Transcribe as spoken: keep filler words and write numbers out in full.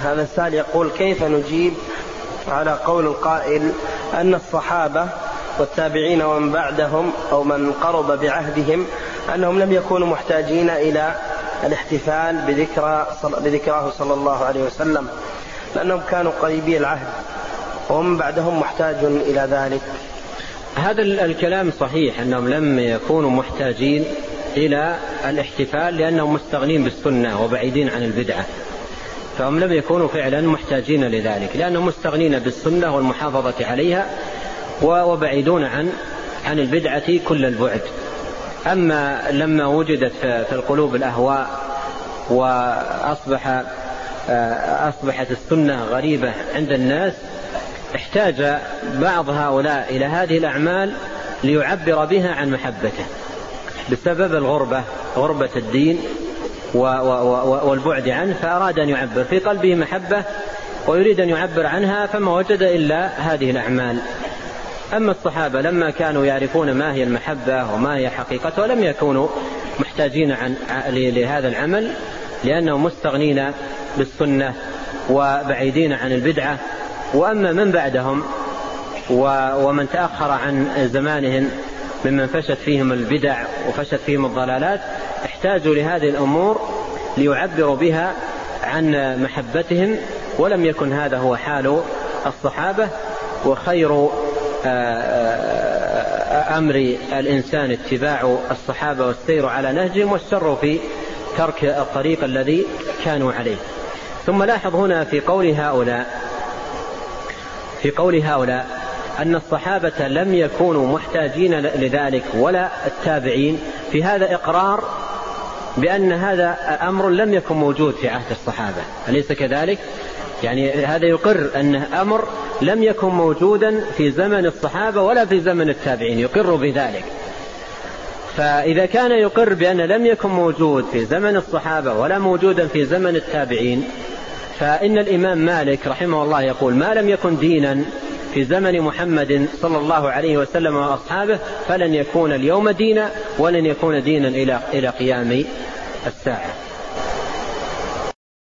هذا السائل يقول: كيف نجيب على قول القائل أن الصحابة والتابعين ومن بعدهم أو من قرب بعهدهم أنهم لم يكونوا محتاجين إلى الاحتفال بذكرى بذكراه صلى الله عليه وسلم لأنهم كانوا قريبي العهد ومن بعدهم محتاج إلى ذلك؟ هذا الكلام صحيح أنهم لم يكونوا محتاجين إلى الاحتفال لأنهم مستغنين بالسنة وبعيدين عن البدعة، فهم لم يكونوا فعلا محتاجين لذلك لأنهم مستغنين بالسنة والمحافظة عليها وبعيدون عن عن البدعة كل البعد. أما لما وجدت في القلوب الأهواء وأصبح أصبحت السنة غريبة عند الناس، احتاج بعض هؤلاء إلى هذه الأعمال ليعبر بها عن محبته بسبب الغربة غربة الدين والبعد عنه، فأراد أن يعبر في قلبه محبة ويريد أن يعبر عنها فما وجد إلا هذه الأعمال. أما الصحابة لما كانوا يعرفون ما هي المحبة وما هي حقيقتها ولم يكونوا محتاجين عن لهذا العمل لأنهم مستغنين بالسنة وبعيدين عن البدعة. وأما من بعدهم ومن تأخر عن زمانهم ممن فشت فيهم البدع وفشت فيهم الضلالات احتاجوا لهذه الأمور ليعبروا بها عن محبتهم، ولم يكن هذا هو حال الصحابة. وخير أمر الإنسان اتباع الصحابة والسير على نهجهم، والشر في ترك الطريق الذي كانوا عليه. ثم لاحظ هنا في قول هؤلاء في قول هؤلاء أن الصحابة لم يكونوا محتاجين لذلك ولا التابعين، في هذا إقرار بأن هذا أمر لم يكن موجود في عهد الصحابة، أليس كذلك؟ يعني هذا يقر أن أمر لم يكن موجودا في زمن الصحابة ولا في زمن التابعين، يقر بذلك. فإذا كان يقر بأن لم يكن موجود في زمن الصحابة ولا موجودا في زمن التابعين، فإن الإمام مالك رحمه الله يقول: ما لم يكن دينا في زمن محمد صلى الله عليه وسلم وأصحابه فلن يكون اليوم دينا ولن يكون دينا إلى إلى قيام الساعة.